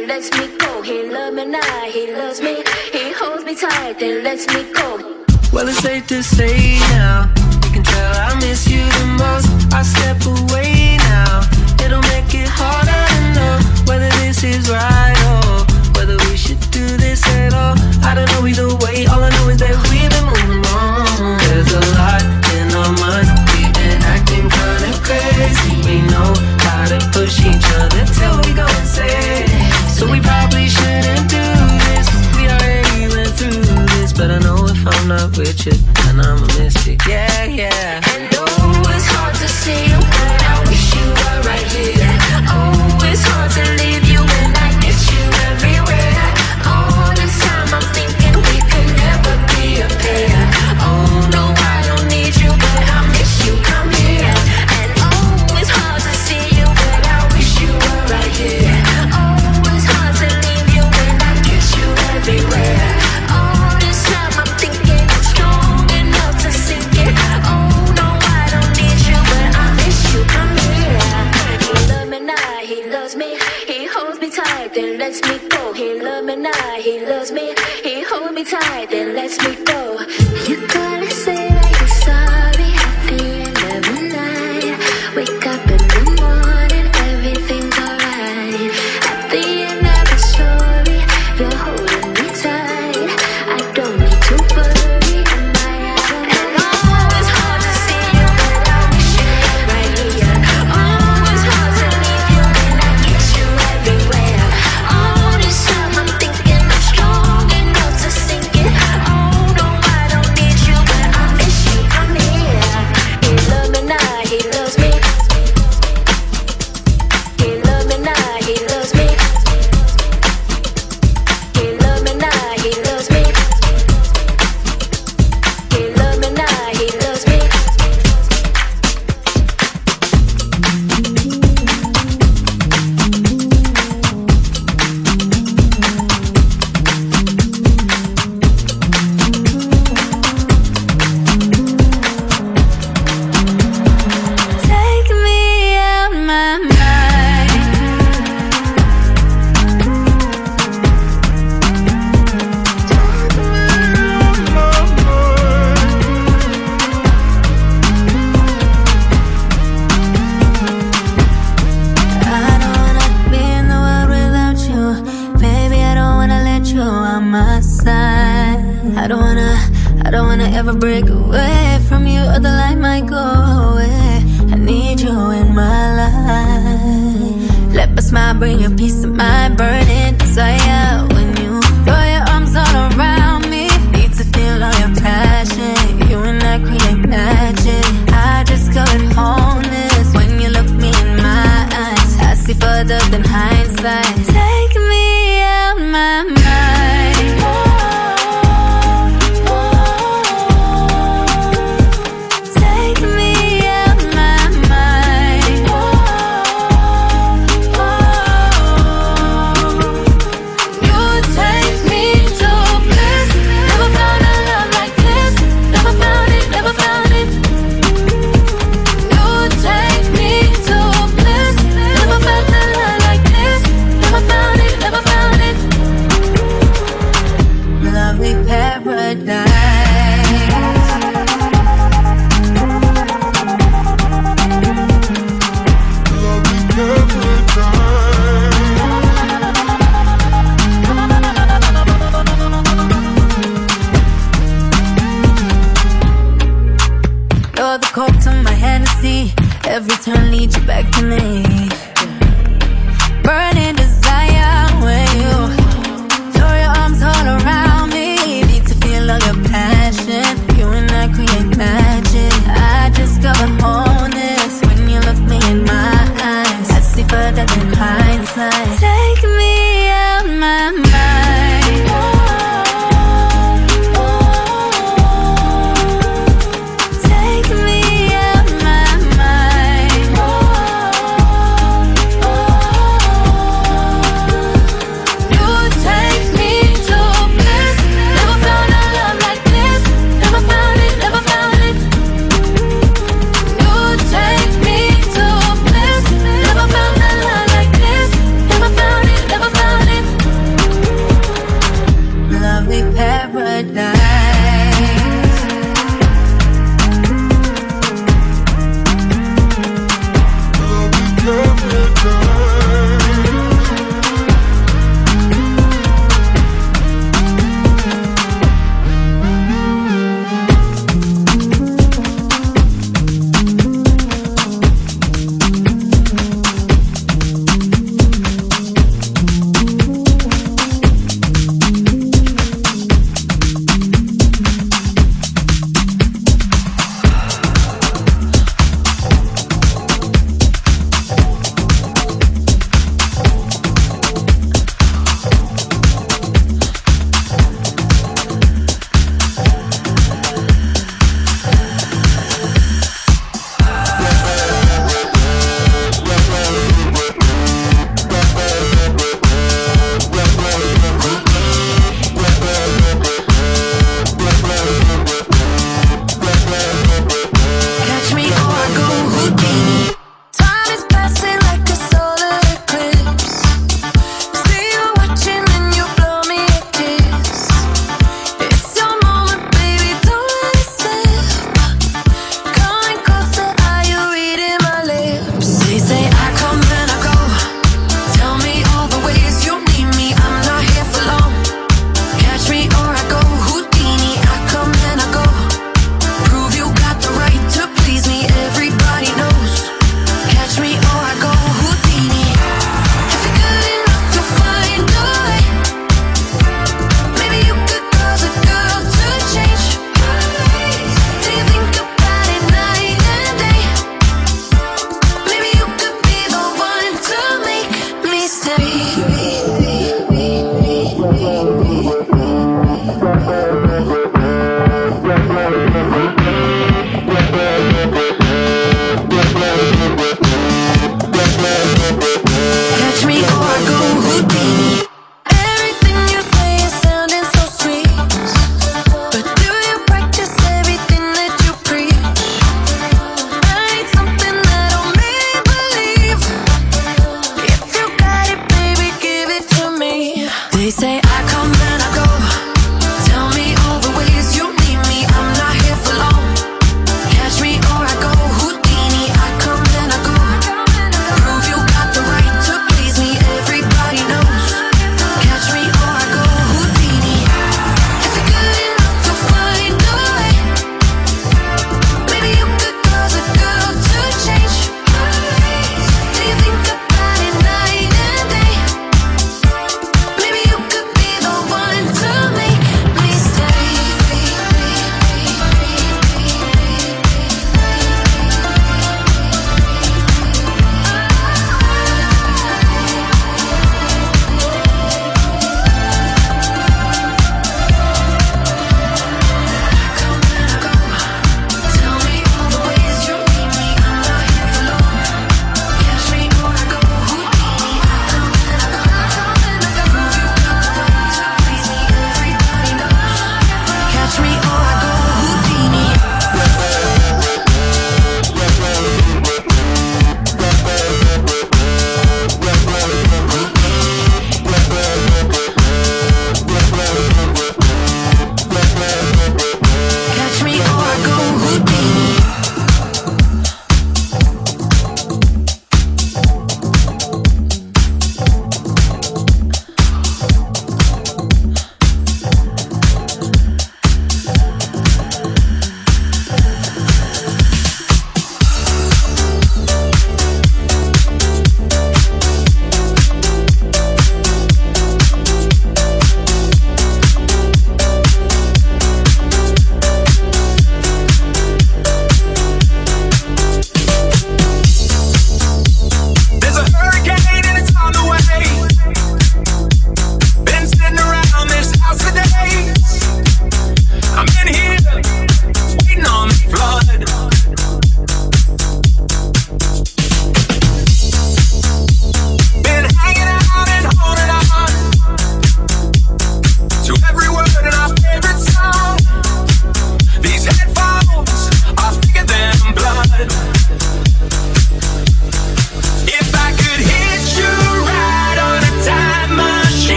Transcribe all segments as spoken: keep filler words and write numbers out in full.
then lets me go. He loves me now, he loves me. He holds me tight, then lets me go. Well, it's safe to say now, you can tell I miss you the most. I step away now, it'll make it harder to know whether this is right or whether we should do this at all. I don't know either way, all I know is that we've been moving on. There's a lot in our minds, we've been acting kinda crazy. We know how to push each other till we go insane. So we probably shouldn't do this, we already went through this. But I know if I'm not with you, then I'ma miss you, yeah, yeah. And oh, it's hard to see you, but I wish you were right here. Oh, it's hard to leave you and I miss you everywhere. All this time I'm thinking we could never be a pair. Oh no, I don't need you, but I miss you, come here. And oh, it's hard to see you, but I wish you were right here. Oh, it's hard to leave you and I miss you everywhere. All this time I'm thinking I'm strong enough to sink it. Oh no, I don't need you, but I miss you, come here. He loves me now, he loves me. He holds me tight, then lets me go. He loves me now, he loves me. He holds me tight, then lets me go. You gotta say that you're sorry at the end of the night. Wake up in the morning, everything's alright. At the end of the story, you're holding me tight. I don't need to worry, am I out of And oh, it's hard to see you, but I wish you were right here. Oh, it's hard to leave you and I miss you everywhere. All this time I'm thinking I'm strong enough to sink it. Oh no, I don't need you, but I miss you, come here. He loves me now, he loves me. He loves me now, he loves me. He loves me now, he loves me. He loves me now, he loves me. Take me out my mind. I don't wanna be in the world without you. Baby, I don't wanna let you on my side. I don't wanna, I don't wanna ever break away from you, or the light might go away. I need you in my life. Let my smile bring you peace of mind, burning desire. When you throw your arms all around me, need to feel all your passion. You and I create magic. I discovered wholeness when you look me in my eyes. I see further than hindsight. Take me out my mind. Take me out my mind. You take me to bliss. Never found a love like this. Never found it, never found it. You take me to bliss. Never felt a love like this. Never found it, never found it. Lovely paradise. You're the coke to my Hennessy. Every turn leads you back to me. Burning desire when you throw your arms all around me. Need to feel all your passion. You and I create magic. I discovered wholeness when you look me in my eyes. I see further than hindsight. Take me out my mind. Take me out my mind.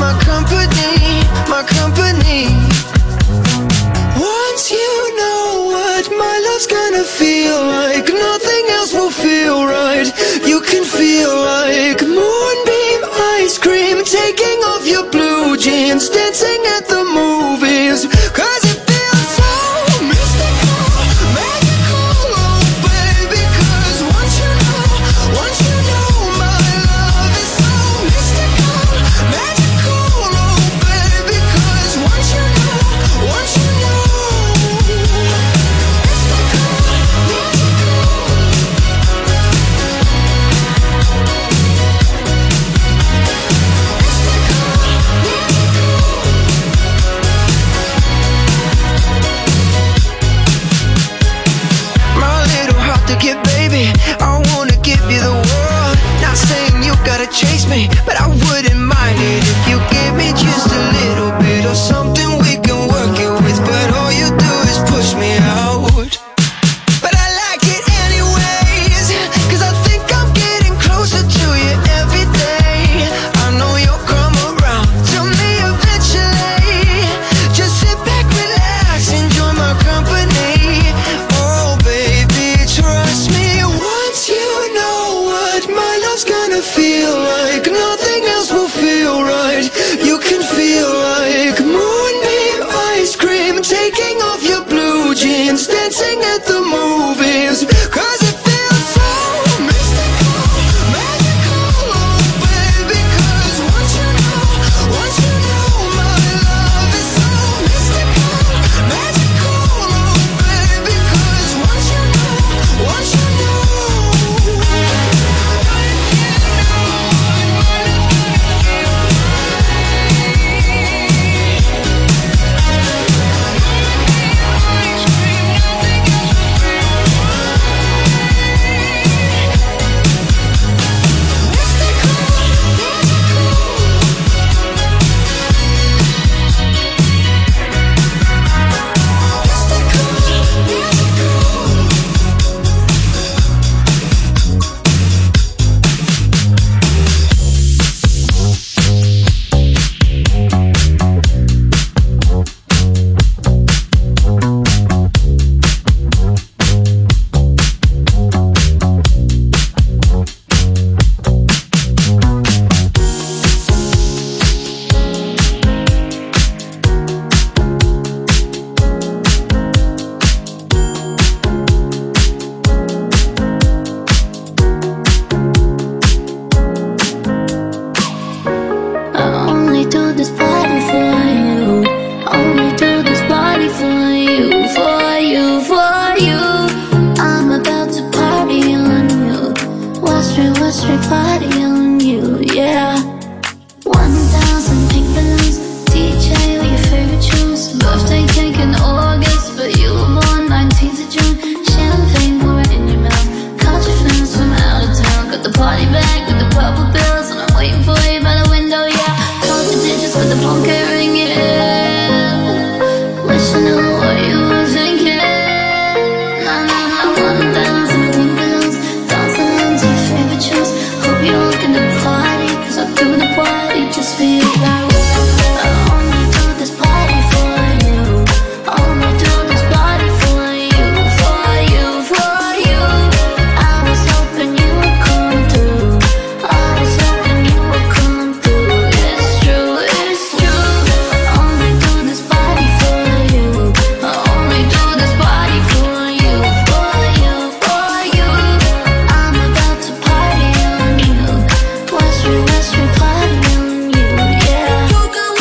my company, my company. Once you know what my love's gonna feel like, nothing else will feel right. You can feel like moonbeam ice cream, taking off your blue jeans, dancing at the movies. Cause it feels so mystical, magical, oh baby. Cause once you know, once you know my love is so mystical, magical, oh baby. Cause once you know, once you know, mystical, magical. My little heart to give, baby, I wanna give you the world. Not saying you gotta chase me, but I wouldn't mind it if you give me just a little bit of something we can work it with. But all you do is push me out. But I like it anyways, cause I think I'm getting closer to you every day. I know you'll come around to me eventually. Just sit back, relax, enjoy my company. Oh baby, trust me. Once you know what my love's gonna feel like, nothing else will feel right. You can feel like moonbeam ice cream, taking off your blue jeans, dancing at the movies. Cause it feels so mystical, magical, oh baby. Cause once you know, once you know my love is so mystical, magical, oh baby. Cause once you know, once you know, I only do this party for you. Only do this party for you, for you, for you. I'm about to party on you. West Street, West Street, party on you, yeah. One thousand pink balloons, D J with your favorite tunes. Birthday cake in August, but you were born nineteenth of June. Champagne pouring in your mouth. Caught your friends from out of town. Got the party bag with the purple bills, and I'm waiting for you by the window, yeah. Call the digits, but the phone can't ring it. Wish I knew what you were thinking. Nah, nah, nah, one thousand pink balloons, dancing into your favorite tunes. Hope you're looking to party, cause I do the party just for you. I only do this party for you. Only do this party for you, for you, for you. I was hoping you would come through. I was hoping you would come through. It's true, it's true. Only do this party for you. I only do this party for you, for you, for you. I'm about to party on you. West Street, West Street, party on you, yeah. You can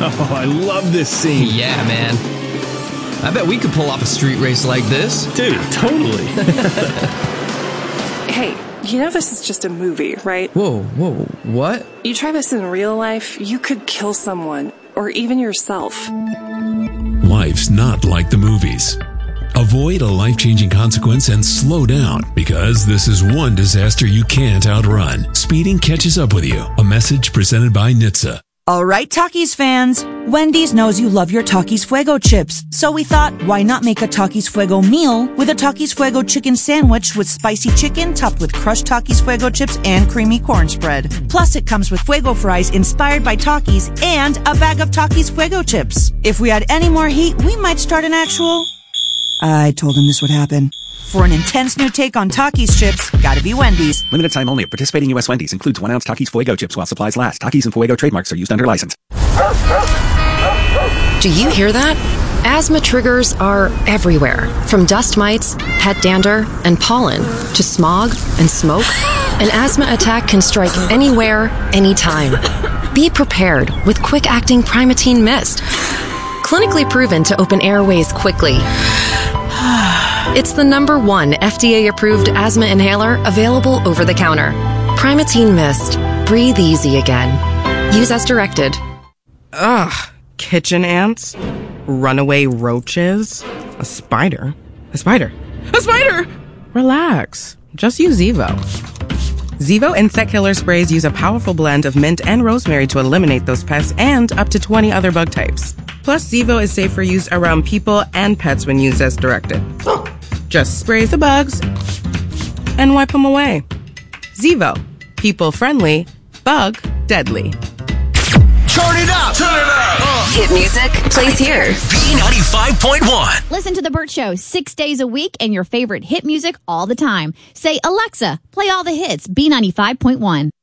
Oh, I love this scene. Yeah, man. I bet we could pull off a street race like this. Dude, totally. Hey, you know this is just a movie, right? Whoa, whoa, what? You try this in real life, you could kill someone, or even yourself. Life's not like the movies. Avoid a life-changing consequence and slow down, because this is one disaster you can't outrun. Speeding catches up with you. A message presented by N H T S A. All right, Takis fans. Wendy's knows you love your Takis Fuego chips. So we thought, why not make a Takis Fuego meal with a Takis Fuego chicken sandwich with spicy chicken topped with crushed Takis Fuego chips and creamy corn spread. Plus, it comes with Fuego fries inspired by Takis and a bag of Takis Fuego chips. If we had any more heat, we might start an actual... I told him this would happen. For an intense new take on Takis chips, gotta be Wendy's. Limited time only at participating U S Wendy's. Includes one ounce Takis Fuego chips while supplies last. Takis and Fuego trademarks are used under license. Do you hear that? Asthma triggers are everywhere. From dust mites, pet dander, and pollen, to smog and smoke. An asthma attack can strike anywhere, anytime. Be prepared with quick-acting Primatene Mist. Clinically proven to open airways quickly. It's the number one F D A-approved asthma inhaler available over the counter. Primatene Mist. Breathe easy again. Use as directed. Ugh. Kitchen ants. Runaway roaches. A spider. A spider. A spider! Relax. Just use Zevo. Zevo insect killer sprays use a powerful blend of mint and rosemary to eliminate those pests and up to twenty other bug types. Plus, Zevo is safe for use around people and pets when used as directed. Just spray the bugs and wipe them away. Zevo. People friendly, bug deadly. Turn it up! Turn it up! Uh. Hit music plays here. B ninety-five point one. Listen to The Burt Show six days a week and your favorite hit music all the time. Say, Alexa, play all the hits. B ninety-five point one.